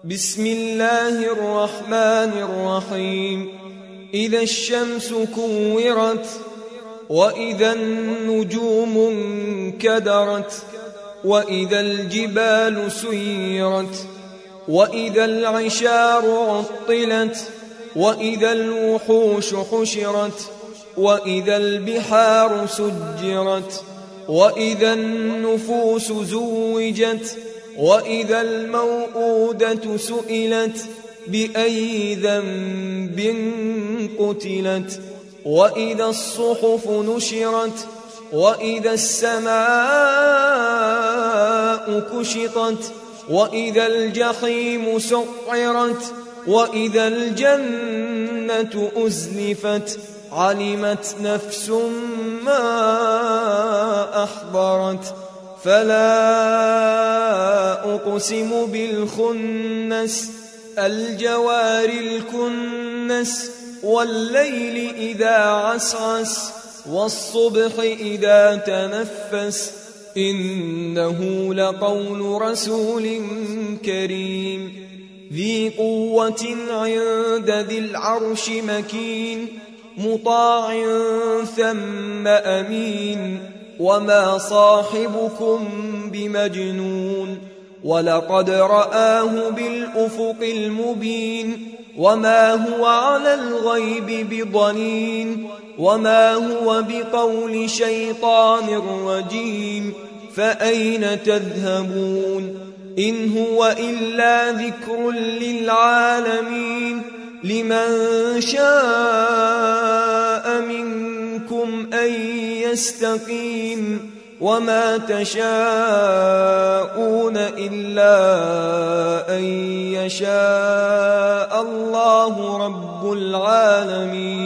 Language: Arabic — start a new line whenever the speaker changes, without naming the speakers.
بسم الله الرحمن الرحيم. إذا الشمس كورت وإذا النجوم انكدرت وإذا الجبال سيرت وإذا العشار عطلت وإذا الوحوش حشرت وإذا البحار سجرت وإذا النفوس زوجت وإذا الموءودة سئلت بأي ذنب قتلت وإذا الصحف نشرت وإذا السماء كشطت وإذا الجحيم سعرت وإذا الجنة أزلفت علمت نفس ما أحضرت فلا أقسم بالخنس الجوار الكنس والليل إذا عسعس والصبح إذا تنفس إنه لقول رسول كريم ذي قوة عند ذي العرش مكين مطاع ثم أمين وما صاحبكم بمجنون ولقد رآه بالأفق المبين وما هو على الغيب بضنين وما هو بقول شيطان رجيم فأين تذهبون إن هو إلا ذكر للعالمين لمن شاء منكم أن يستقيم وما تشاءون إلا أن يشاء الله رب العالمين.